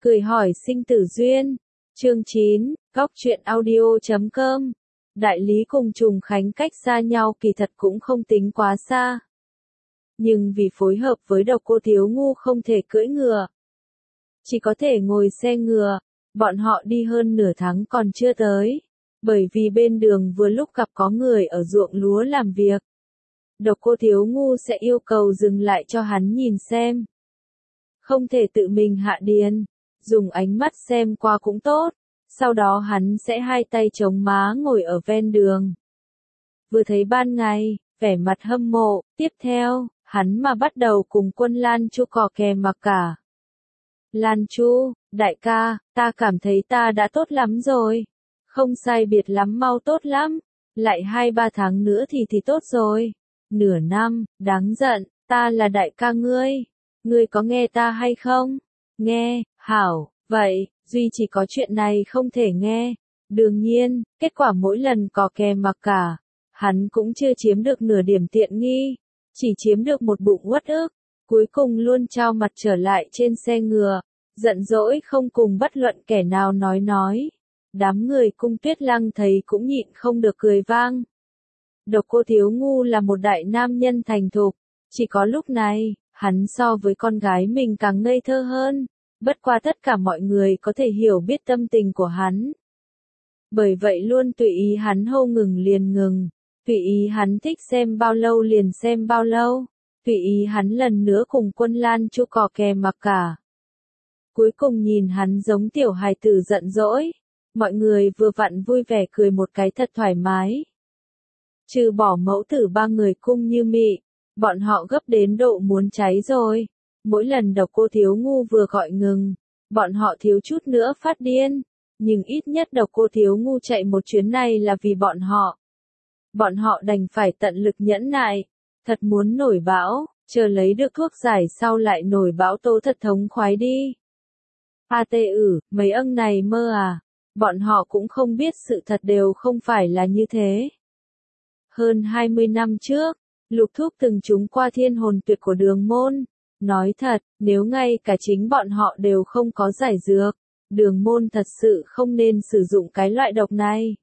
Cười hỏi sinh tử duyên. Chương 9, Góc truyện audio.com. Đại lý cùng Trùng Khánh cách xa nhau kỳ thật cũng không tính quá xa. Nhưng vì phối hợp với Độc Cô Thiếu Ngu không thể cưỡi ngựa, chỉ có thể ngồi xe ngựa, bọn họ đi hơn nửa tháng còn chưa tới. Bởi vì bên đường vừa lúc gặp có người ở ruộng lúa làm việc. Độc Cô Thiếu Ngu sẽ yêu cầu dừng lại cho hắn nhìn xem. Không thể tự mình hạ điền, dùng ánh mắt xem qua cũng tốt. Sau đó hắn sẽ hai tay chống má ngồi ở ven đường. Vừa thấy ban ngày, vẻ mặt hâm mộ, tiếp theo, hắn mà bắt đầu cùng quân Lan Chu cò kè mặc cả. Lan Chu, đại ca, ta cảm thấy ta đã tốt lắm rồi. Không sai biệt lắm, mau tốt lắm. Lại 2-3 tháng nữa thì tốt rồi. Nửa năm, đáng giận, ta là đại ca ngươi. Ngươi có nghe ta hay không? Nghe, hảo, vậy, duy chỉ có chuyện này không thể nghe. Đương nhiên, kết quả mỗi lần cò kè mặc cả, hắn cũng chưa chiếm được nửa điểm tiện nghi, chỉ chiếm được một bụng uất ức. Cuối cùng luôn trao mặt trở lại trên xe ngựa, giận dỗi không cùng bất luận kẻ nào nói. Đám người Cung Tuyết Lăng thấy cũng nhịn không được cười vang. Độc Cô Thiếu Ngu là một đại nam nhân thành thục, chỉ có lúc này, hắn so với con gái mình càng ngây thơ hơn. Bất qua tất cả mọi người có thể hiểu biết tâm tình của hắn. Bởi vậy luôn tùy ý hắn hô ngừng liền ngừng, tùy ý hắn thích xem bao lâu liền xem bao lâu, tùy ý hắn lần nữa cùng quân Lan Chu cò kè mặc cả. Cuối cùng nhìn hắn giống tiểu hài tử giận dỗi, mọi người vừa vặn vui vẻ cười một cái thật thoải mái. Trừ bỏ mẫu tử ba người Cung Như Mị, bọn họ gấp đến độ muốn cháy rồi. Mỗi lần Độc Cô Thiếu Ngu vừa gọi ngừng, bọn họ thiếu chút nữa phát điên. Nhưng ít nhất Độc Cô Thiếu Ngu chạy một chuyến này là vì bọn họ. Bọn họ đành phải tận lực nhẫn nại. Thật muốn nổi bão, chờ lấy được thuốc giải sau lại nổi bão tố thật thống khoái đi. Mấy âng này mơ à? Bọn họ cũng không biết sự thật đều không phải là như thế. Hơn 20 năm trước, Lục Thúc từng trúng qua thiên hồn tuyệt của Đường Môn. Nói thật, nếu ngay cả chính bọn họ đều không có giải dược, Đường Môn thật sự không nên sử dụng cái loại độc này.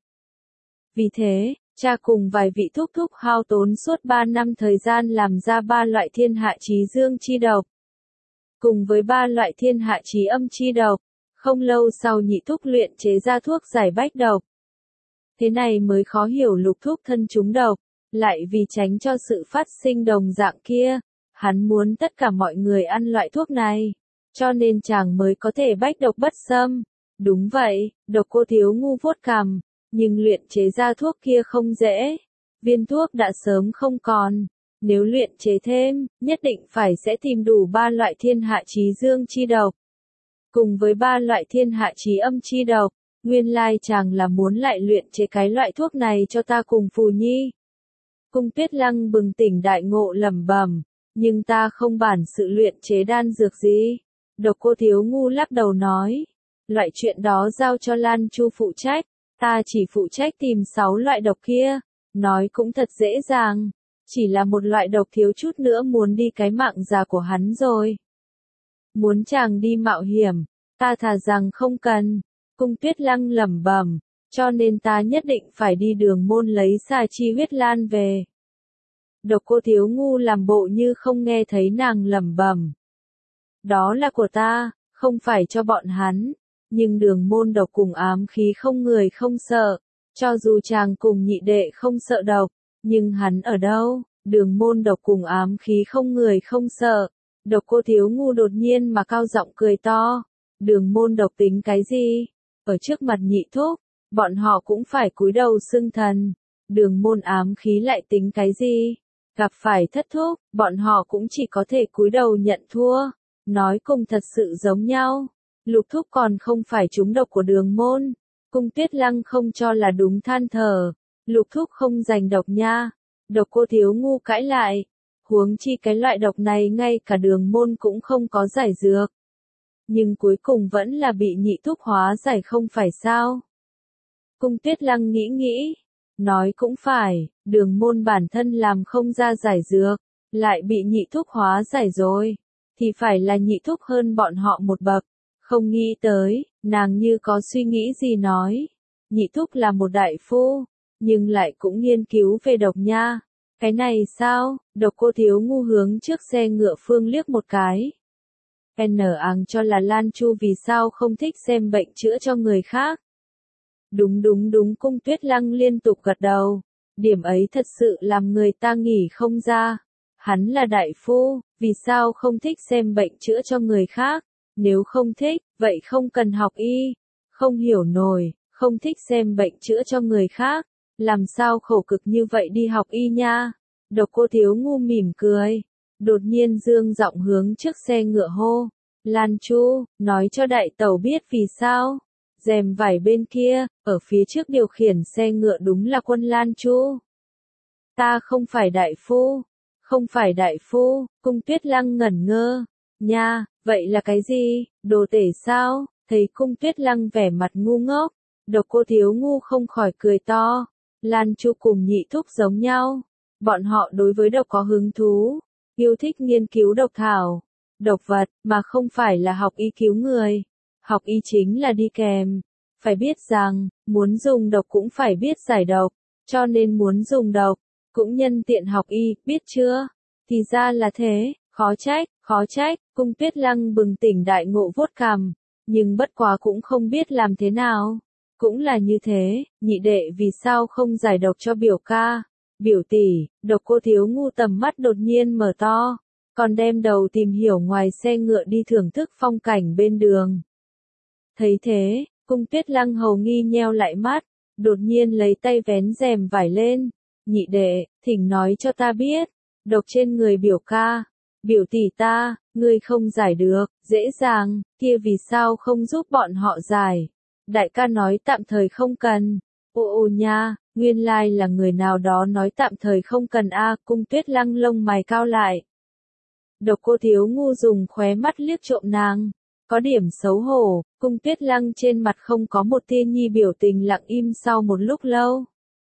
Vì thế, cha cùng vài vị thúc thúc hao tốn suốt 3 năm thời gian làm ra 3 loại thiên hạ chí dương chi độc. Cùng với 3 loại thiên hạ chí âm chi độc, không lâu sau nhị thúc luyện chế ra thuốc giải bách độc. Thế này mới khó hiểu Lục Thúc thân trúng độc, lại vì tránh cho sự phát sinh đồng dạng kia, hắn muốn tất cả mọi người ăn loại thuốc này, cho nên chàng mới có thể bách độc bất xâm. Đúng vậy, Độc Cô Thiếu Ngu vuốt cằm, nhưng luyện chế ra thuốc kia không dễ. Viên thuốc đã sớm không còn, nếu luyện chế thêm, nhất định phải sẽ tìm đủ 3 loại thiên hạ chí dương chi độc. Cùng với 3 loại thiên hạ chí âm chi độc, nguyên lai chàng là muốn lại luyện chế cái loại thuốc này cho ta cùng Phù Nhi. Cung Tuyết Lăng bừng tỉnh đại ngộ lẩm bẩm, nhưng ta không bản sự luyện chế đan dược gì. Độc Cô Thiếu Ngu lắc đầu nói, loại chuyện đó giao cho Lan Chu phụ trách, ta chỉ phụ trách tìm 6 loại độc kia. Nói cũng thật dễ dàng, chỉ là một loại độc thiếu chút nữa muốn đi cái mạng già của hắn rồi. Muốn chàng đi mạo hiểm, ta thà rằng không cần. Cung Tuyết Lăng lẩm bẩm, cho nên ta nhất định phải đi Đường Môn lấy xà chi huyết lan về. Độc Cô Thiếu Ngu làm bộ như không nghe thấy nàng lẩm bẩm. Đó là của ta, không phải cho bọn hắn. Nhưng Đường Môn độc cùng ám khí không người không sợ. Cho dù chàng cùng nhị đệ không sợ độc, nhưng hắn ở đâu? Đường Môn độc cùng ám khí không người không sợ. Độc Cô Thiếu Ngu đột nhiên mà cao giọng cười to. Đường Môn độc tính cái gì? Ở trước mặt nhị thúc, bọn họ cũng phải cúi đầu xưng thần. Đường Môn ám khí lại tính cái gì? Gặp phải thất thúc, bọn họ cũng chỉ có thể cúi đầu nhận thua. Nói cùng thật sự giống nhau. Lục thúc còn không phải trúng độc của Đường Môn. Cung Tuyết Lăng không cho là đúng than thở. Lục thúc không giành độc nha. Độc Cô Thiếu Ngu cãi lại. Huống chi cái loại độc này ngay cả Đường Môn cũng không có giải dược. Nhưng cuối cùng vẫn là bị nhị thúc hóa giải không phải sao? Cung Tuyết Lăng nghĩ, nói cũng phải, Đường Môn bản thân làm không ra giải dược, lại bị nhị thúc hóa giải rồi, thì phải là nhị thúc hơn bọn họ một bậc, Không nghĩ tới, nàng như có suy nghĩ gì nói. Nhị thúc là một đại phu, nhưng lại cũng nghiên cứu về độc nha. Cái này sao? Độc Cô Thiếu Ngu hướng trước xe ngựa phương liếc một cái. Áng cho là Lan Chu vì sao không thích xem bệnh chữa cho người khác. Đúng đúng đúng, Cung Tuyết Lăng liên tục gật đầu. Điểm ấy thật sự làm người ta nghỉ không ra. Hắn là đại phu, vì sao không thích xem bệnh chữa cho người khác? Nếu không thích, vậy không cần học y. Không hiểu nổi, không thích xem bệnh chữa cho người khác. Làm sao khổ cực như vậy đi học y nha? Độc Cô Thiếu Ngu mỉm cười. Đột nhiên dương giọng hướng trước xe ngựa hô. Lan Chu, nói cho đại tẩu biết vì sao. Rèm vải bên kia, ở phía trước điều khiển xe ngựa đúng là quân Lan Chu. Ta không phải đại phu. Không phải đại phu, Cung Tuyết Lăng ngẩn ngơ. Nha, vậy là cái gì? Đồ tể sao? Thấy Cung Tuyết Lăng vẻ mặt ngu ngốc. Độc Cô Thiếu Ngu không khỏi cười to. Lan Chu cùng nhị thúc giống nhau. Bọn họ đối với độc có hứng thú. Yêu thích nghiên cứu độc thảo, độc vật, mà không phải là học y cứu người. Học y chính là đi kèm. Phải biết rằng, muốn dùng độc cũng phải biết giải độc. Cho nên muốn dùng độc, cũng nhân tiện học y, biết chưa? Thì ra là thế, khó trách, Cung Tuyết Lăng bừng tỉnh đại ngộ vuốt cằm. Nhưng bất quá cũng không biết làm thế nào. Cũng là như thế, nhị đệ vì sao không giải độc cho biểu ca? Biểu tỷ, Độc Cô Thiếu Ngu tầm mắt đột nhiên mở to, còn đem đầu tìm hiểu ngoài xe ngựa đi thưởng thức phong cảnh bên đường. Thấy thế, Cung Tuyết Lăng hầu nghi nheo lại mắt, đột nhiên lấy tay vén rèm vải lên. Nhị đệ, thỉnh nói cho ta biết, độc trên người biểu ca, biểu tỷ ta, ngươi không giải được, dễ dàng, kia vì sao không giúp bọn họ giải? Đại ca nói tạm thời không cần. Ô nha, nguyên lai là người nào đó nói tạm thời không cần a. Cung Tuyết Lăng lông mày cao lại. Độc Cô Thiếu Ngu dùng khóe mắt liếc trộm nàng. Có điểm xấu hổ, Cung Tuyết Lăng trên mặt không có một tia nhi biểu tình, lặng im sau một lúc lâu.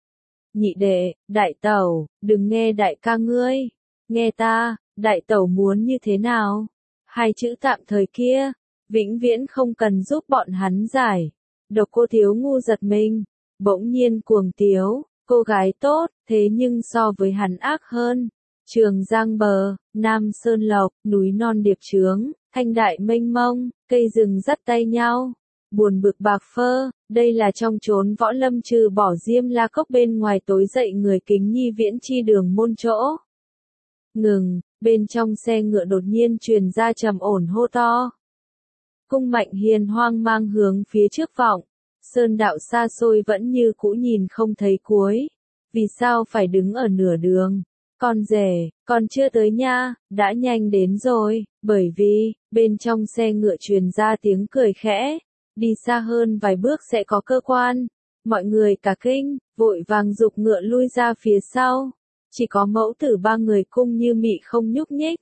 Nhị đệ, đại tẩu, đừng nghe đại ca ngươi. Nghe ta, đại tẩu muốn như thế nào? Hai chữ tạm thời kia, vĩnh viễn không cần giúp bọn hắn giải. Độc Cô Thiếu Ngu giật mình, bỗng nhiên cuồng tiếu, cô gái tốt, thế nhưng so với hắn ác hơn. Trường Giang bờ, Nam Sơn Lộc, núi non điệp trướng, thanh đại mênh mông, cây rừng dắt tay nhau. Buồn bực bạc phơ, đây là trong chốn võ lâm trừ bỏ Diêm La Cốc bên ngoài tối dậy người kính nhi viễn chi đường môn chỗ. Ngừng, bên trong xe ngựa đột nhiên truyền ra trầm ổn hô to. Cung Mạnh Hiền hoang mang hướng phía trước vọng. Sơn đạo xa xôi vẫn như cũ nhìn không thấy cuối. Vì sao phải đứng ở nửa đường? Con rể, còn chưa tới nha, đã nhanh đến rồi, bởi vì, bên trong xe ngựa truyền ra tiếng cười khẽ. Đi xa hơn vài bước sẽ có cơ quan. Mọi người cả kinh, vội vàng giục ngựa lui ra phía sau. Chỉ có mẫu tử ba người Cung Như Mị không nhúc nhích.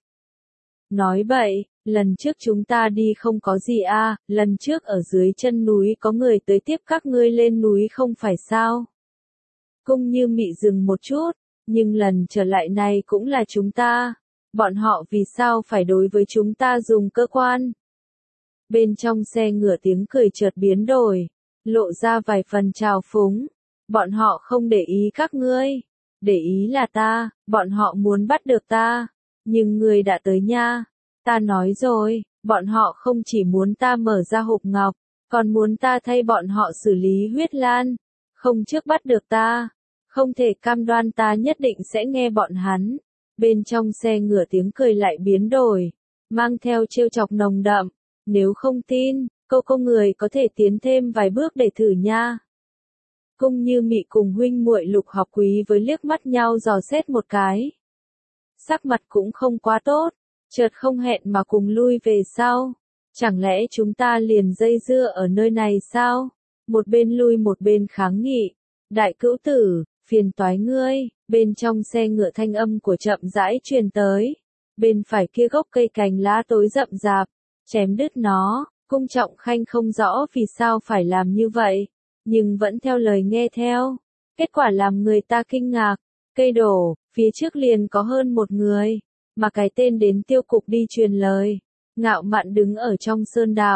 Nói bậy, lần trước chúng ta đi không có gì à, lần trước ở dưới chân núi có người tới tiếp các ngươi lên núi không phải sao? Cung Như Mị dừng một chút, nhưng lần trở lại này cũng là chúng ta. Bọn họ vì sao phải đối với chúng ta dùng cơ quan? Bên trong xe ngựa tiếng cười chợt biến đổi, lộ ra vài phần trào phúng. Bọn họ không để ý các ngươi, để ý là ta, bọn họ muốn bắt được ta. Nhưng ngươi đã tới nha. Ta nói rồi, bọn họ không chỉ muốn ta mở ra hộp ngọc, còn muốn ta thay bọn họ xử lý huyết lan. Không trước bắt được ta, không thể cam đoan ta nhất định sẽ nghe bọn hắn. Bên trong xe ngựa tiếng cười lại biến đổi, mang theo trêu chọc nồng đậm. Nếu không tin, cô người có thể tiến thêm vài bước để thử nha. Cung Như Mị cùng huynh muội Lục Học Quý với liếc mắt nhau dò xét một cái. Sắc mặt cũng không quá tốt, chợt không hẹn mà cùng lui về sau. Chẳng lẽ chúng ta liền dây dưa ở nơi này sao? Một bên lui một bên kháng nghị. Đại cữu tử, phiền toái ngươi. Bên trong xe ngựa thanh âm của chậm rãi truyền tới. Bên phải kia gốc cây cành lá tối rậm rạp, chém đứt nó. Cung Trọng Khanh không rõ vì sao phải làm như vậy, nhưng vẫn theo lời nghe theo. Kết quả làm người ta kinh ngạc. Cây đổ, phía trước liền có hơn một người, mà cái tên đến tiêu cục đi truyền lời. Ngạo mạn đứng ở trong sơn đạo,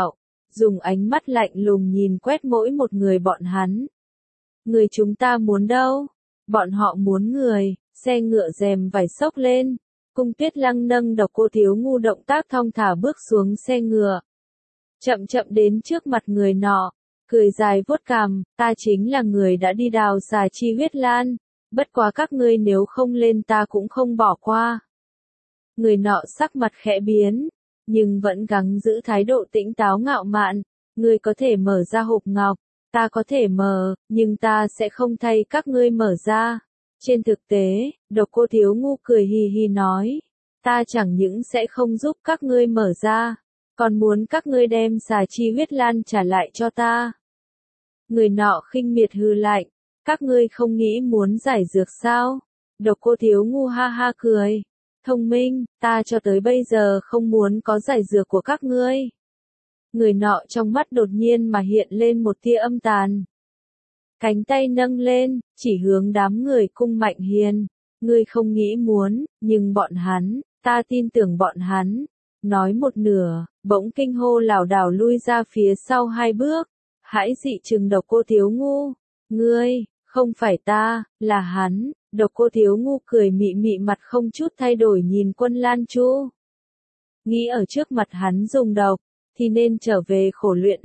dùng ánh mắt lạnh lùng nhìn quét mỗi một người bọn hắn. Người chúng ta muốn đâu? Bọn họ muốn người, xe ngựa rèm vải xốc lên. Cung Tuyết Lăng nâng Độc Cô Thiếu Ngu động tác thong thả bước xuống xe ngựa. Chậm chậm đến trước mặt người nọ, cười dài vuốt cằm, ta chính là người đã đi đào xà chi huyết lan, bất quá các ngươi nếu không lên ta cũng không bỏ qua. Người nọ sắc mặt khẽ biến, nhưng vẫn gắng giữ thái độ tĩnh táo ngạo mạn, ngươi có thể mở ra hộp ngọc, ta có thể mở, nhưng ta sẽ không thay các ngươi mở ra. Trên thực tế, Độc Cô Thiếu Ngu cười hì hì nói, ta chẳng những sẽ không giúp các ngươi mở ra, còn muốn các ngươi đem xà chi huyết lan trả lại cho ta. Người nọ khinh miệt hừ lạnh, các ngươi không nghĩ muốn giải dược sao? Độc Cô Thiếu Ngu ha ha cười, thông minh, ta cho tới bây giờ không muốn có giải dược của các ngươi. Người nọ trong mắt đột nhiên mà hiện lên một tia âm tàn. Cánh tay nâng lên, chỉ hướng đám người Cung Mạnh Hiên, ngươi không nghĩ muốn, nhưng bọn hắn, ta tin tưởng bọn hắn. Nói một nửa, bỗng kinh hô lảo đảo lui ra phía sau 2 bước, hãi dị trừng Độc Cô Thiếu Ngu, ngươi, không phải ta, là hắn. Độc Cô Thiếu Ngu cười mị mị mặt không chút thay đổi nhìn Quân Lan Chu. Nghĩ ở trước mặt hắn dùng độc, thì nên trở về khổ luyện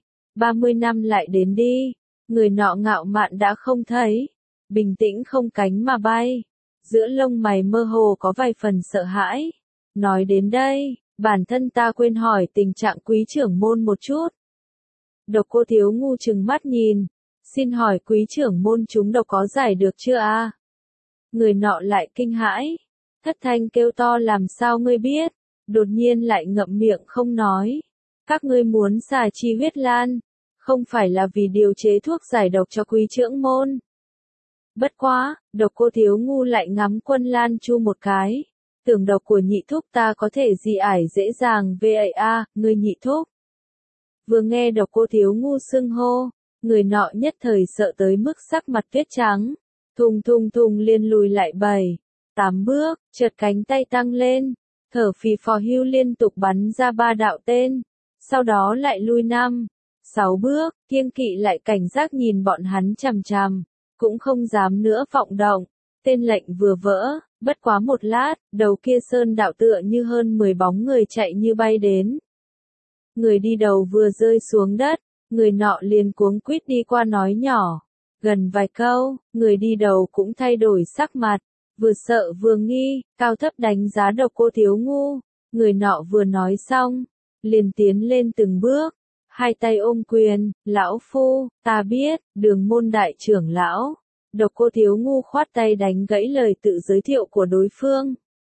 30 năm lại đến đi. Người nọ ngạo mạn đã không thấy, bình tĩnh không cánh mà bay, giữa lông mày mơ hồ có vài phần sợ hãi. Nói đến đây, bản thân ta quên hỏi tình trạng Quý trưởng môn một chút. Độc Cô Thiếu Ngu trừng mắt nhìn, xin hỏi Quý trưởng môn chúng độc có giải được chưa a? Người nọ lại kinh hãi, thất thanh kêu to làm sao ngươi biết, đột nhiên lại ngậm miệng không nói. Các ngươi muốn xà chi huyết lan, không phải là vì điều chế thuốc giải độc cho Quý trưởng môn. Bất quá, Độc Cô Thiếu Ngu lại ngắm Quân Lan Chu một cái, tưởng độc của nhị thúc ta có thể dị ải dễ dàng vậy a, ngươi nhị thúc. Vừa nghe Độc Cô Thiếu Ngu xưng hô, người nọ nhất thời sợ tới mức sắc mặt tuyết trắng, thùng thùng thùng liền lùi lại 7-8 bước, chợt cánh tay tăng lên, thở phì phò hưu liên tục bắn ra 3 đạo tên, sau đó lại lui 5-6 bước, kiêng kỵ lại cảnh giác nhìn bọn hắn chằm chằm, cũng không dám nữa vọng động. Tên lệnh vừa vỡ, bất quá một lát, đầu kia sơn đạo tựa như hơn 10 bóng người chạy như bay đến. Người đi đầu vừa rơi xuống đất, người nọ liền cuống quýt đi qua nói nhỏ. Gần vài câu, người đi đầu cũng thay đổi sắc mặt, vừa sợ vừa nghi, cao thấp đánh giá Độc Cô Thiếu Ngu. Người nọ vừa nói xong, liền tiến lên từng bước, 2 tay ôm quyền, lão phu, ta biết, Đường môn đại trưởng lão. Độc Cô Thiếu Ngu khoát tay đánh gãy lời tự giới thiệu của đối phương.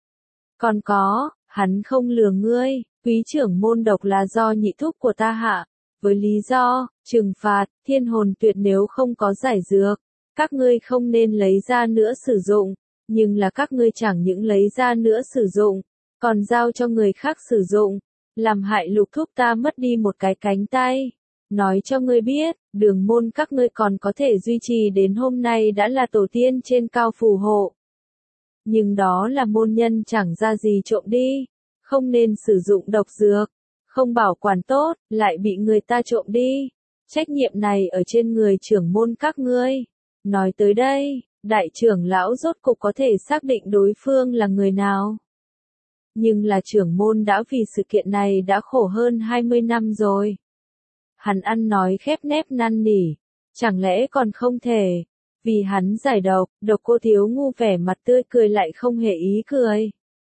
Còn có, hắn không lừa ngươi, Quý trưởng môn độc là do nhị thúc của ta hạ, với lý do, trừng phạt, thiên hồn tuyệt nếu không có giải dược, các ngươi không nên lấy ra nữa sử dụng, nhưng là các ngươi chẳng những lấy ra nữa sử dụng, còn giao cho người khác sử dụng, làm hại Lục thúc ta mất đi một cái cánh tay. Nói cho ngươi biết, Đường môn các ngươi còn có thể duy trì đến hôm nay đã là tổ tiên trên cao phù hộ. Nhưng đó là môn nhân chẳng ra gì trộm đi, không nên sử dụng độc dược, không bảo quản tốt, lại bị người ta trộm đi. Trách nhiệm này ở trên người trưởng môn các ngươi. Nói tới đây, đại trưởng lão rốt cục có thể xác định đối phương là người nào. Nhưng là trưởng môn đã vì sự kiện này đã khổ hơn 20 năm rồi. Hắn ăn nói khép nép năn nỉ, chẳng lẽ còn không thể, vì hắn giải độc. Độc Cô Thiếu Ngu vẻ mặt tươi cười lại không hề ý cười.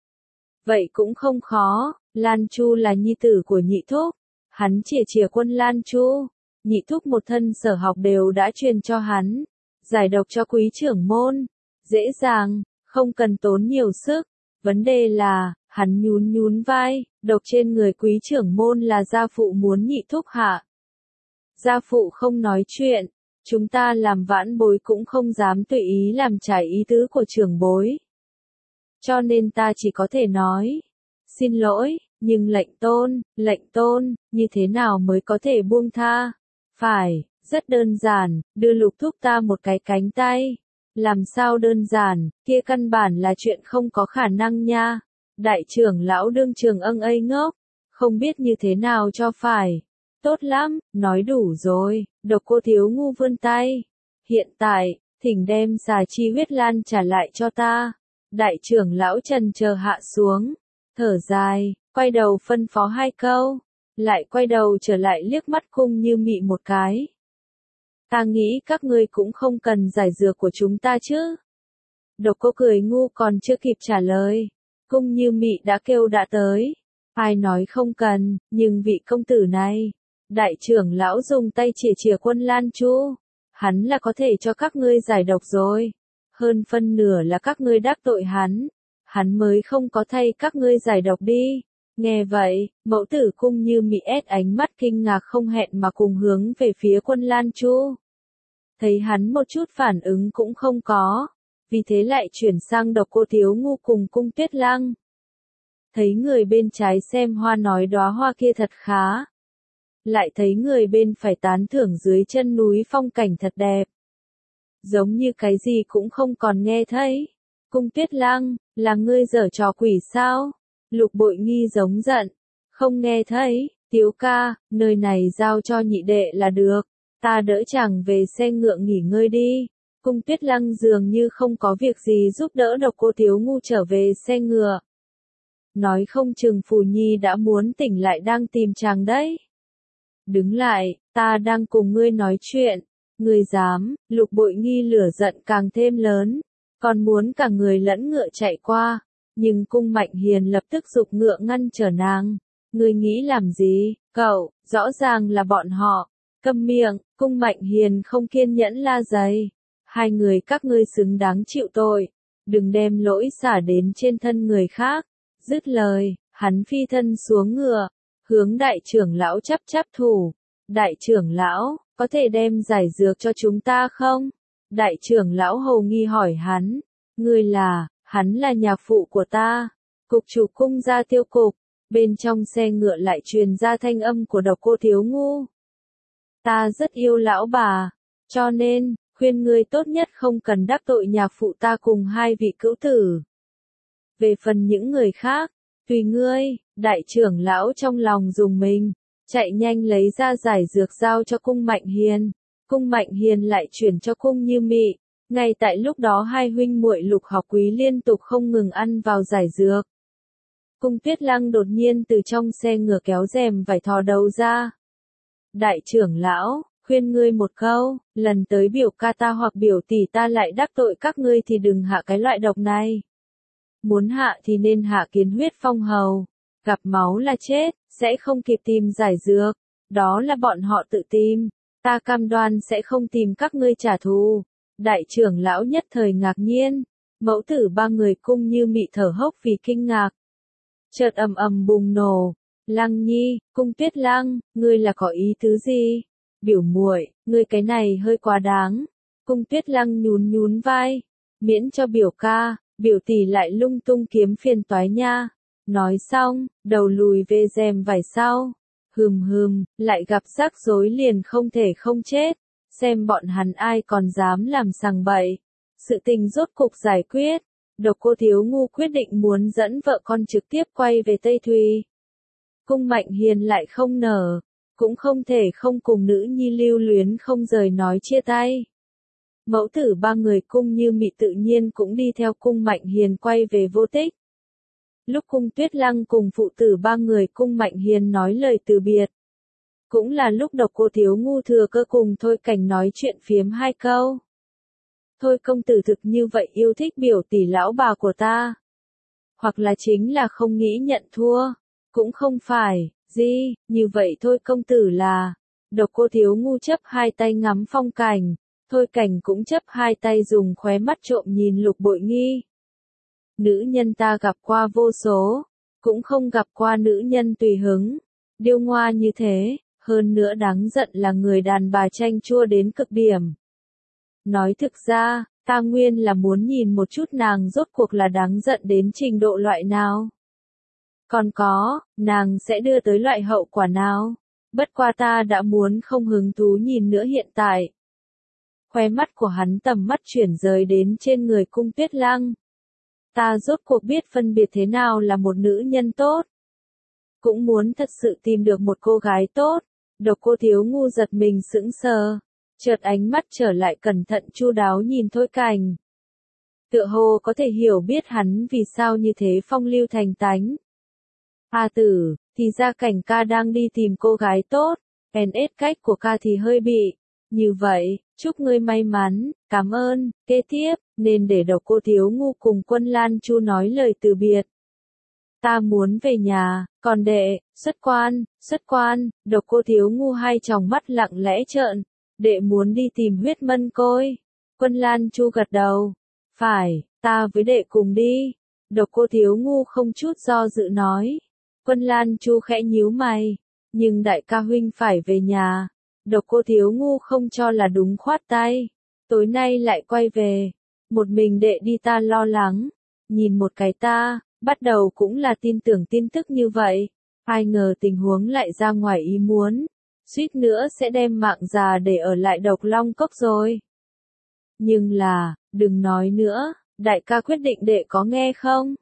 Vậy cũng không khó, Lan Chu là nhi tử của nhị thúc, hắn chìa Quân Lan Chu, nhị thúc một thân sở học đều đã truyền cho hắn, giải độc cho Quý trưởng môn, dễ dàng, không cần tốn nhiều sức, vấn đề là, hắn nhún nhún vai, độc trên người Quý trưởng môn là gia phụ muốn nhị thúc hạ. Gia phụ không nói chuyện, chúng ta làm vãn bối cũng không dám tùy ý làm trái ý tứ của trưởng bối. Cho nên ta chỉ có thể nói, xin lỗi, nhưng lệnh tôn, như thế nào mới có thể buông tha? Phải, rất đơn giản, đưa Lục thúc ta một cái cánh tay. Làm sao đơn giản, kia căn bản là chuyện không có khả năng nha. Đại trưởng lão đương trường âng ngốc, không biết như thế nào cho phải. Tốt lắm, nói đủ rồi, Độc Cô Thiếu Ngu vươn tay. Hiện tại, thỉnh đem xà chi huyết lan trả lại cho ta. Đại trưởng lão trần chờ hạ xuống, thở dài, quay đầu phân phó hai câu, lại quay đầu trở lại liếc mắt Cung Như Mị một cái. Ta nghĩ các ngươi cũng không cần giải dược của chúng ta chứ. Độc Cô cười ngu còn chưa kịp trả lời, Cung Như Mị đã kêu đã tới. Ai nói không cần, nhưng vị công tử này, đại trưởng lão dùng tay chìa Quân Lan Chu, hắn là có thể cho các ngươi giải độc rồi. Hơn phân nửa là các ngươi đắc tội hắn mới không có thay các ngươi giải độc đi. Nghe vậy, mẫu tử Cung Như Mị ét ánh mắt kinh ngạc không hẹn mà cùng hướng về phía Quân Lan Chu. Thấy hắn một chút phản ứng cũng không có, vì thế lại chuyển sang Độc Cô Thiếu Ngu cùng Cung Tuyết Lăng. Thấy người bên trái xem hoa nói đóa hoa kia thật khá. Lại thấy người bên phải tán thưởng dưới chân núi phong cảnh thật đẹp. Giống như cái gì cũng không còn nghe thấy. Cung Tuyết Lăng, là ngươi giở trò quỷ sao? Lục Bội Nghi giống giận. Không nghe thấy, Tiếu ca, nơi này giao cho nhị đệ là được. Ta đỡ chàng về xe ngựa nghỉ ngơi đi. Cung Tuyết Lăng dường như không có việc gì giúp đỡ Độc Cô Thiếu Ngu trở về xe ngựa. Nói không chừng Phù Nhi đã muốn tỉnh lại đang tìm chàng đấy. Đứng lại, ta đang cùng ngươi nói chuyện. Ngươi dám, Lục Bội Nghi lửa giận càng thêm lớn. Còn muốn cả người lẫn ngựa chạy qua. Nhưng Cung Mạnh Hiền lập tức giục ngựa ngăn trở nàng. Ngươi nghĩ làm gì, cậu, rõ ràng là bọn họ. Câm miệng, Cung Mạnh Hiền không kiên nhẫn la giày. Hai người các ngươi xứng đáng chịu tội. Đừng đem lỗi xả đến trên thân người khác. Dứt lời, hắn phi thân xuống ngựa, hướng đại trưởng lão chắp chắp thủ. Đại trưởng lão, có thể đem giải dược cho chúng ta không? Đại trưởng lão hầu nghi hỏi hắn. Ngươi là, hắn là nhạc phụ của ta. Cục chủ Cung gia Tiêu Cục. Bên trong xe ngựa lại truyền ra thanh âm của Độc Cô Thiếu Ngu. Ta rất yêu lão bà, cho nên, khuyên ngươi tốt nhất không cần đắc tội nhạc phụ ta cùng hai vị cữu tử. Về phần những người khác, tùy ngươi. Đại trưởng lão trong lòng dùng mình, chạy nhanh lấy ra giải dược giao cho Cung Mạnh Hiền. Cung Mạnh Hiền lại chuyển cho Cung Như Mị. Ngay tại lúc đó hai huynh muội Lục Học Quý liên tục không ngừng ăn vào giải dược. Cung Tuyết Lăng đột nhiên từ trong xe ngựa kéo rèm vải thò đầu ra. Đại trưởng lão, khuyên ngươi một câu, lần tới biểu ca ta hoặc biểu tỷ ta lại đắc tội các ngươi thì đừng hạ cái loại độc này. Muốn hạ thì nên hạ Kiến Huyết Phong Hầu. Gặp máu là chết, sẽ không kịp tìm giải dược. Đó là bọn họ tự tìm. Ta cam đoan sẽ không tìm các ngươi trả thù. Đại trưởng lão nhất thời ngạc nhiên. Mẫu tử ba người Cung Như Mị thở hốc vì kinh ngạc. Chợt ầm ầm bùng nổ. Lăng Nhi, Cung Tuyết Lăng, ngươi là có ý tứ gì? Biểu muội, ngươi cái này hơi quá đáng. Cung Tuyết Lăng nhún nhún vai. Miễn cho biểu ca, biểu tỷ lại lung tung kiếm phiền toái nha. Nói xong, đầu lùi về rèm vải sau. Lại gặp rắc rối liền không thể không chết. Xem bọn hắn ai còn dám làm sằng bậy. Sự tình rốt cục giải quyết. Độc Cô Thiếu Ngu quyết định muốn dẫn vợ con trực tiếp quay về Tây Thùy. Cung Mạnh Hiền lại không nở. Cũng không thể không cùng nữ nhi lưu luyến không rời nói chia tay. Mẫu tử ba người Cung Như Mị tự nhiên cũng đi theo Cung Mạnh Hiền quay về Vô Tích. Lúc Cung Tuyết Lăng cùng phụ tử ba người Cung Mạnh Hiền nói lời từ biệt. Cũng là lúc Độc Cô Thiếu Ngu thừa cơ cùng Thôi Cảnh nói chuyện phiếm hai câu. Thôi công tử thực như vậy yêu thích biểu tỷ lão bà của ta. Hoặc là chính là không nghĩ nhận thua. Cũng không phải, gì, như vậy thôi công tử là. Độc Cô Thiếu Ngu chấp hai tay ngắm phong cảnh. Thôi Cảnh cũng chấp hai tay dùng khóe mắt trộm nhìn Lục Bội Nghi. Nữ nhân ta gặp qua vô số, cũng không gặp qua nữ nhân tùy hứng, điêu ngoa như thế, hơn nữa đáng giận là người đàn bà chanh chua đến cực điểm. Nói thực ra, ta nguyên là muốn nhìn một chút nàng rốt cuộc là đáng giận đến trình độ loại nào. Còn có, nàng sẽ đưa tới loại hậu quả nào, bất qua ta đã muốn không hứng thú nhìn nữa hiện tại. Khóe mắt của hắn tầm mắt chuyển rời đến trên người Cung Tuyết Lăng. Ta rốt cuộc biết phân biệt thế nào là một nữ nhân tốt. Cũng muốn thật sự tìm được một cô gái tốt. Độc Cô Thiếu Ngu giật mình sững sờ, chợt ánh mắt trở lại cẩn thận chu đáo nhìn Thôi Cảnh. Tựa hồ có thể hiểu biết hắn vì sao như thế phong lưu thành tánh. A tử, thì ra Cảnh ca đang đi tìm cô gái tốt, NS cách của ca thì hơi bị. Như vậy, chúc ngươi may mắn, cảm ơn, kế tiếp, nên để Độc Cô Thiếu Ngu cùng Quân Lan Chu nói lời từ biệt. Ta muốn về nhà, còn đệ, xuất quan, Độc Cô Thiếu Ngu hai tròng mắt lặng lẽ trợn, đệ muốn đi tìm Huyết Mân Côi. Quân Lan Chu gật đầu, phải, ta với đệ cùng đi. Độc Cô Thiếu Ngu không chút do dự nói. Quân Lan Chu khẽ nhíu mày, nhưng đại ca huynh phải về nhà. Độc Cô Thiếu Ngu không cho là đúng khoát tay. Tối nay lại quay về. Một mình đệ đi ta lo lắng. Nhìn một cái ta, bắt đầu cũng là tin tưởng tin tức như vậy. Ai ngờ tình huống lại ra ngoài ý muốn. Suýt nữa sẽ đem mạng già để ở lại Độc Long Cốc rồi. Nhưng là, đừng nói nữa, đại ca quyết định đệ có nghe không?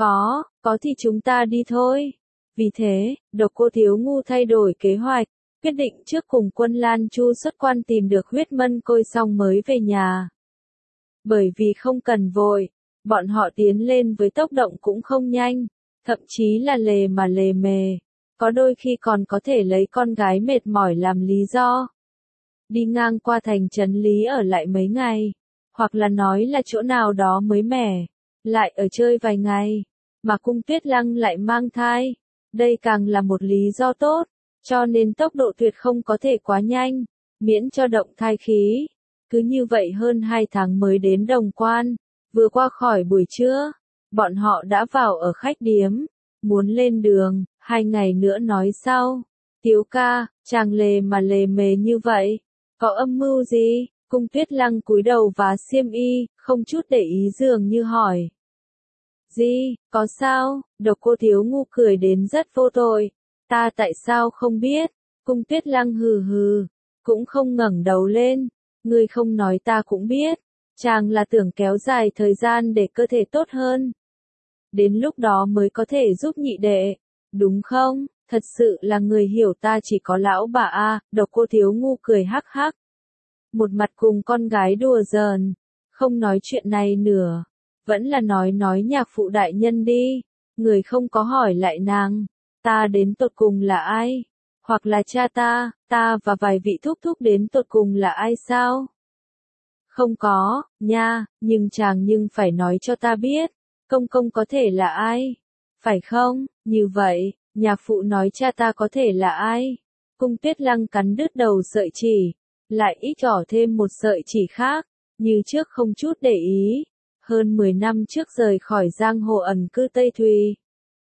Có thì chúng ta đi thôi. Vì thế, Độc Cô Thiếu Ngu thay đổi kế hoạch, quyết định trước cùng Quân Lan Chu xuất quan tìm được Huyết Mân Côi xong mới về nhà. Bởi vì không cần vội, bọn họ tiến lên với tốc độ cũng không nhanh, thậm chí là lề mà lề mề, có đôi khi còn có thể lấy con gái mệt mỏi làm lý do. Đi ngang qua thành trấn Lý ở lại mấy ngày, hoặc là nói là chỗ nào đó mới mẻ, lại ở chơi vài ngày, mà Cung Tuyết Lăng lại mang thai. Đây càng là một lý do tốt, cho nên tốc độ tuyệt không có thể quá nhanh, miễn cho động thai khí. Cứ như vậy hơn 2 tháng mới đến Đồng Quan, vừa qua khỏi buổi trưa, bọn họ đã vào ở khách điếm, muốn lên đường, 2 ngày nữa nói sau. Tiếu ca, chàng lề mà lề mề như vậy, có âm mưu gì? Cung Tuyết Lăng cúi đầu vá xiêm y, không chút để ý dường như hỏi. Gì, có sao? Độc Cô Thiếu Ngu cười đến rất vô tội. Ta tại sao không biết? Cung Tuyết Lăng hừ hừ, cũng không ngẩng đầu lên. Ngươi không nói ta cũng biết. Chàng là tưởng kéo dài thời gian để cơ thể tốt hơn. Đến lúc đó mới có thể giúp nhị đệ. Đúng không? Thật sự là người hiểu ta chỉ có lão bà a. Độc Cô Thiếu Ngu cười hắc hắc. Một mặt cùng con gái đùa giỡn, không nói chuyện này nữa. Vẫn là nói nhạc phụ đại nhân đi. Người không có hỏi lại nàng, ta đến tột cùng là ai? Hoặc là cha ta và vài vị thúc thúc đến tột cùng là ai sao? Không có, nha, nhưng chàng phải nói cho ta biết, công công có thể là ai? Phải không? Như vậy, nhạc phụ nói cha ta có thể là ai? Cung Tuyết Lăng cắn đứt đầu sợi chỉ, lại ít trỏ thêm một sợi chỉ khác, như trước không chút để ý. Hơn 10 năm trước rời khỏi giang hồ ẩn cư Tây Thùy.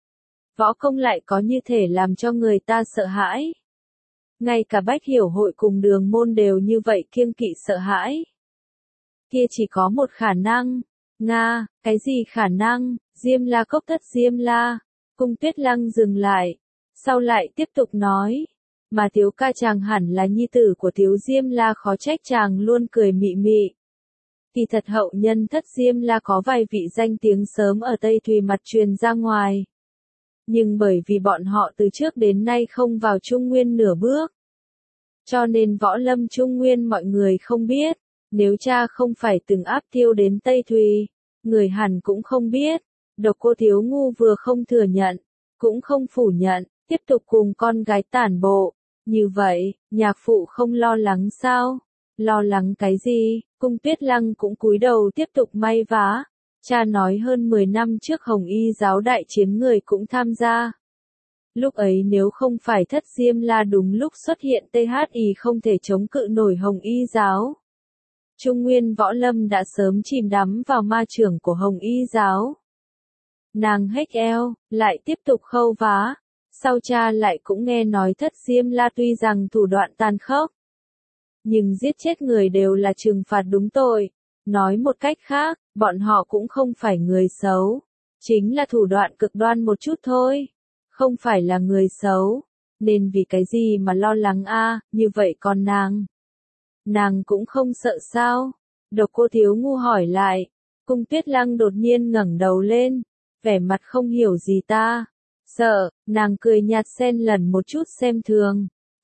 Võ công lại có như thể làm cho người ta sợ hãi. Ngay cả Bách Hiểu Hội cùng Đường Môn đều như vậy kiêng kỵ sợ hãi. Kia chỉ có một khả năng. Nga, cái gì khả năng? Diêm La Cốc thất Diêm La. Cung Tuyết Lăng dừng lại. Sau lại tiếp tục nói. Mà Tiếu ca chàng hẳn là nhi tử của Tiếu Diêm La, khó trách chàng luôn cười mị mị. Kỳ thật hậu nhân thất Diêm La có vài vị danh tiếng sớm ở Tây Thùy mặt truyền ra ngoài. Nhưng bởi vì bọn họ từ trước đến nay không vào Trung Nguyên nửa bước. Cho nên võ lâm Trung Nguyên mọi người không biết. Nếu cha không phải từng áp tiêu đến Tây Thùy, người hẳn cũng không biết. Độc Cô Thiếu Ngu vừa không thừa nhận, cũng không phủ nhận, tiếp tục cùng con gái tản bộ. Như vậy, nhạc phụ không lo lắng sao? Lo lắng cái gì? Cung Tuyết Lăng cũng cúi đầu tiếp tục may vá. Cha nói hơn 10 năm trước Hồng Y giáo đại chiến người cũng tham gia. Lúc ấy nếu không phải thất Diêm La đúng lúc xuất hiện THI không thể chống cự nổi Hồng Y giáo. Trung Nguyên võ lâm đã sớm chìm đắm vào ma chưởng của Hồng Y giáo. Nàng hếch eo, lại tiếp tục khâu vá. Sau cha lại cũng nghe nói thất Diêm La tuy rằng thủ đoạn tàn khốc, nhưng giết chết người đều là trừng phạt đúng tội. Nói một cách khác, bọn họ cũng không phải người xấu. Chính là thủ đoạn cực đoan một chút thôi. Không phải là người xấu. Nên vì cái gì mà lo lắng a? Như vậy còn nàng? Nàng cũng không sợ sao? Độc Cô Thiếu Ngu hỏi lại. Cung Tuyết Lăng đột nhiên ngẩng đầu lên. Vẻ mặt không hiểu gì ta. Sợ, nàng cười nhạt xen lẫn một chút xem thường.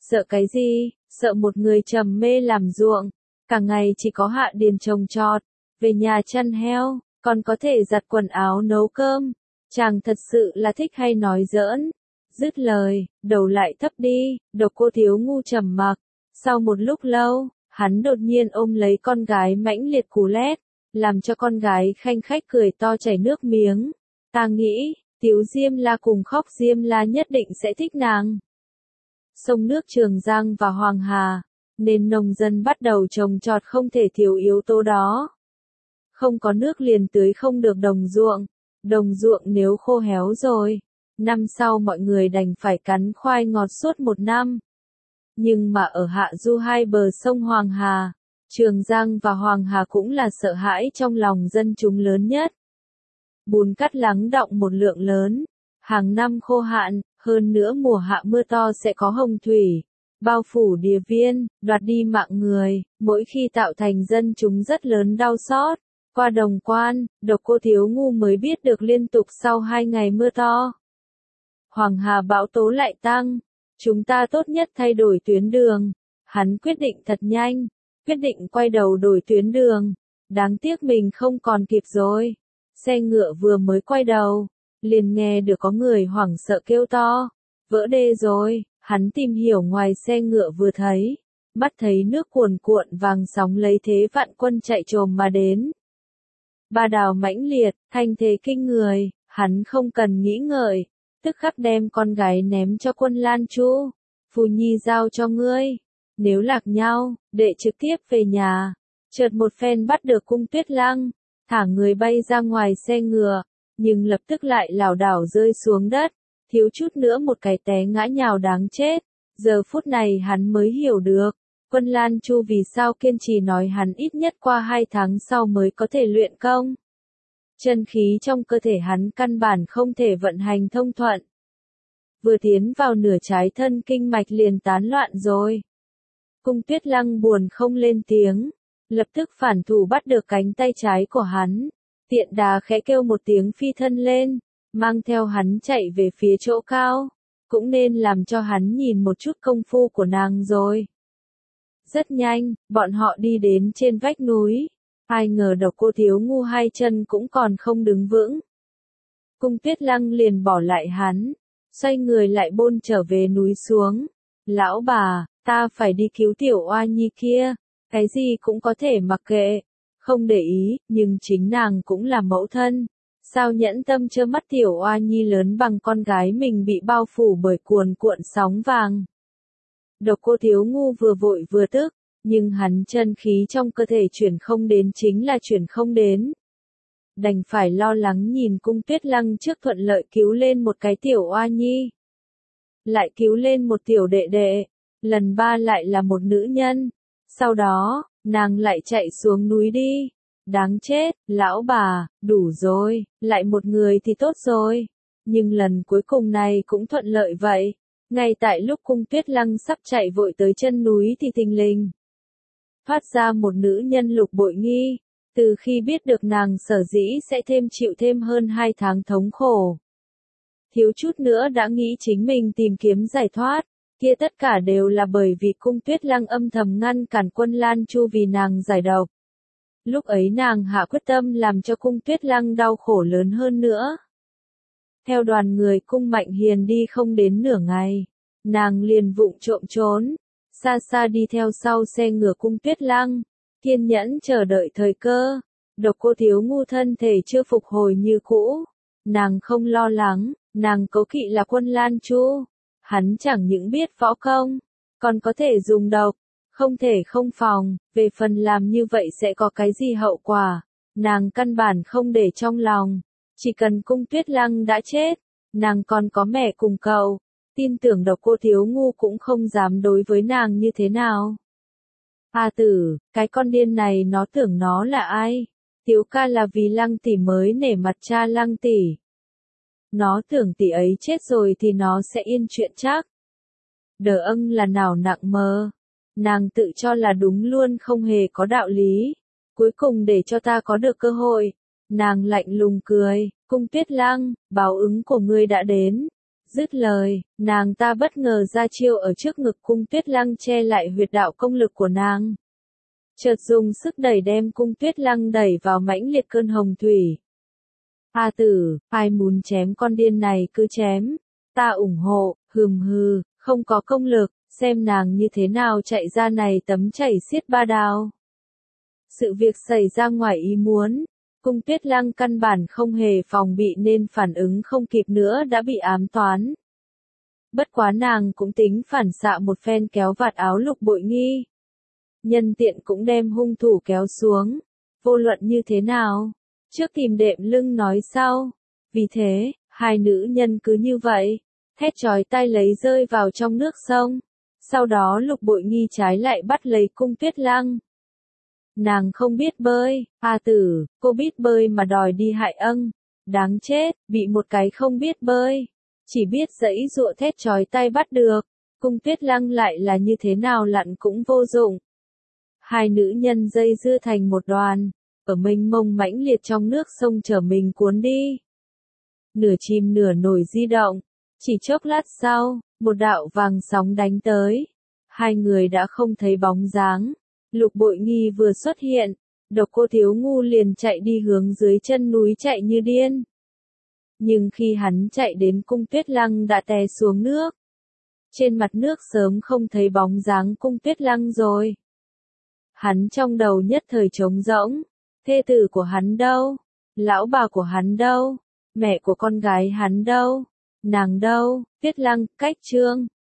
Sợ cái gì? Sợ một người trầm mê làm ruộng, cả ngày chỉ có hạ điền trồng trọt, về nhà chăn heo, còn có thể giặt quần áo nấu cơm. Chàng thật sự là thích hay nói giỡn. Dứt lời, đầu lại thấp đi, Độc Cô Thiếu Ngu trầm mặc. Sau một lúc lâu, hắn đột nhiên ôm lấy con gái mãnh liệt cú lét, làm cho con gái khanh khách cười to chảy nước miếng. Ta nghĩ, Tiếu Diêm La cùng Khóc Diêm La nhất định sẽ thích nàng. Sông nước Trường Giang và Hoàng Hà, nên nông dân bắt đầu trồng trọt không thể thiếu yếu tố đó. Không có nước liền tưới không được đồng ruộng nếu khô héo rồi, năm sau mọi người đành phải cắn khoai ngọt suốt một năm. Nhưng mà ở hạ du hai bờ sông Hoàng Hà, Trường Giang và Hoàng Hà cũng là sợ hãi trong lòng dân chúng lớn nhất. Bùn cát lắng đọng một lượng lớn, hàng năm khô hạn, hơn nữa mùa hạ mưa to sẽ có hồng thủy, bao phủ Địa Viên, đoạt đi mạng người, mỗi khi tạo thành dân chúng rất lớn đau xót. Qua Đồng Quan, Độc Cô Thiếu Ngu mới biết được liên tục sau 2 ngày mưa to, Hoàng Hà bão tố lại tăng, chúng ta tốt nhất thay đổi tuyến đường. Hắn quyết định thật nhanh, quyết định quay đầu đổi tuyến đường. Đáng tiếc mình không còn kịp rồi. Xe ngựa vừa mới quay đầu, liền nghe được có người hoảng sợ kêu to, vỡ đê rồi. Hắn tìm hiểu ngoài xe ngựa vừa thấy, mắt thấy nước cuồn cuộn vàng sóng lấy thế vạn quân chạy trồm mà đến. Ba đào mãnh liệt, thanh thế kinh người, hắn không cần nghĩ ngợi, tức khắc đem con gái ném cho Quân Lan Chu. Phù Nhi giao cho ngươi, nếu lạc nhau, đệ trực tiếp về nhà. Chợt một phen bắt được Cung Tuyết Lăng, thả người bay ra ngoài xe ngựa, nhưng lập tức lại lảo đảo rơi xuống đất, thiếu chút nữa một cái té ngã nhào đáng chết. Giờ phút này hắn mới hiểu được, Quân Lan Chu vì sao kiên trì nói hắn ít nhất qua 2 tháng sau mới có thể luyện công. Chân khí trong cơ thể hắn căn bản không thể vận hành thông thuận. Vừa tiến vào nửa trái thân kinh mạch liền tán loạn rồi. Cung Tuyết Lăng buồn không lên tiếng, lập tức phản thủ bắt được cánh tay trái của hắn, tiện đà khẽ kêu một tiếng phi thân lên, mang theo hắn chạy về phía chỗ cao, cũng nên làm cho hắn nhìn một chút công phu của nàng rồi. Rất nhanh, bọn họ đi đến trên vách núi, ai ngờ Độc Cô Thiếu Ngu 2 chân cũng còn không đứng vững. Cung Tuyết Lăng liền bỏ lại hắn, xoay người lại bôn trở về núi xuống. Lão bà, ta phải đi cứu tiểu oa nhi kia, cái gì cũng có thể mặc kệ, không để ý, nhưng chính nàng cũng là mẫu thân. Sao nhẫn tâm trơ mắt tiểu oa nhi lớn bằng con gái mình bị bao phủ bởi cuồn cuộn sóng vàng. Độc Cô Thiếu Ngu vừa vội vừa tức, nhưng hắn chân khí trong cơ thể chuyển không đến chính là chuyển không đến. Đành phải lo lắng nhìn Cung Tuyết Lăng trước thuận lợi cứu lên một cái tiểu oa nhi. Lại cứu lên một tiểu đệ đệ, lần 3 lại là một nữ nhân. Sau đó, nàng lại chạy xuống núi đi. Đáng chết, lão bà, đủ rồi, lại một người thì tốt rồi. Nhưng lần cuối cùng này cũng thuận lợi vậy. Ngay tại lúc Cung Tuyết Lăng sắp chạy vội tới chân núi thì thình lình thoát ra một nữ nhân Lục Bội Nghi. Từ khi biết được nàng sở dĩ sẽ chịu thêm hơn 2 tháng thống khổ, thiếu chút nữa đã nghĩ chính mình tìm kiếm giải thoát, kia tất cả đều là bởi vì Cung Tuyết Lăng âm thầm ngăn cản Quân Lan Chu vì nàng giải độc. Lúc ấy nàng hạ quyết tâm làm cho Cung Tuyết Lăng đau khổ lớn hơn nữa. Theo đoàn người Cung Mạnh Hiền đi không đến nửa ngày, nàng liền vụng trộm trốn, xa xa đi theo sau xe ngựa Cung Tuyết Lăng, kiên nhẫn chờ đợi thời cơ. Độc Cô Thiếu Ngu thân thể chưa phục hồi như cũ, nàng không lo lắng, nàng cố kỵ là Quân Lan Chu. Hắn chẳng những biết võ công, còn có thể dùng độc, không thể không phòng, về phần làm như vậy sẽ có cái gì hậu quả, nàng căn bản không để trong lòng. Chỉ cần Cung Tuyết Lăng đã chết, nàng còn có mẹ cùng cậu, tin tưởng Độc Cô Thiếu Ngu cũng không dám đối với nàng như thế nào. A tử, cái con điên này nó tưởng nó là ai? Tiếu ca là vì Lăng tỷ mới nể mặt cha Lăng tỷ. Nó tưởng tỷ ấy chết rồi thì nó sẽ yên chuyện chắc. Đờ âng là nào nặng mơ. Nàng tự cho là đúng luôn không hề có đạo lý. Cuối cùng để cho ta có được cơ hội. Nàng lạnh lùng cười, Cung Tuyết Lăng, báo ứng của ngươi đã đến. Dứt lời, nàng ta bất ngờ ra chiêu ở trước ngực Cung Tuyết Lăng che lại huyệt đạo công lực của nàng. Chợt dùng sức đẩy đem Cung Tuyết Lăng đẩy vào mãnh liệt cơn hồng thủy. A tử, ai muốn chém con điên này cứ chém, ta ủng hộ, hừ, không có công lực, xem nàng như thế nào chạy ra này tấm chảy xiết ba đao. Sự việc xảy ra ngoài ý muốn, Cung Tuyết Lăng căn bản không hề phòng bị nên phản ứng không kịp nữa đã bị ám toán. Bất quá nàng cũng tính phản xạ một phen kéo vạt áo Lục Bội Nghi. Nhân tiện cũng đem hung thủ kéo xuống. Vô luận như thế nào, trước tìm đệm lưng nói sau. Vì thế, hai nữ nhân cứ như vậy, thét chói tai lấy rơi vào trong nước sông. Sau đó Lục Bội Nghi trái lại bắt lấy Cung Tuyết Lăng. Nàng không biết bơi, A tử, cô biết bơi mà đòi đi hại ân. Đáng chết, bị một cái không biết bơi. Chỉ biết giãy giụa thét chói tai bắt được. Cung Tuyết Lăng lại là như thế nào lặn cũng vô dụng. Hai nữ nhân dây dưa thành một đoàn, ở mênh mông mãnh liệt trong nước sông chở mình cuốn đi. Nửa chìm nửa nổi di động, chỉ chốc lát sau, một đạo vàng sóng đánh tới. Hai người đã không thấy bóng dáng. Lục Bội Nghi vừa xuất hiện, Độc Cô Thiếu Ngu liền chạy đi hướng dưới chân núi chạy như điên. Nhưng khi hắn chạy đến Cung Tuyết Lăng đã té xuống nước. Trên mặt nước sớm không thấy bóng dáng Cung Tuyết Lăng rồi. Hắn trong đầu nhất thời trống rỗng. Thê tử của hắn đâu? Lão bà của hắn đâu? Mẹ của con gái hắn đâu? Nàng đâu? Tuyết Lăng, cách chương.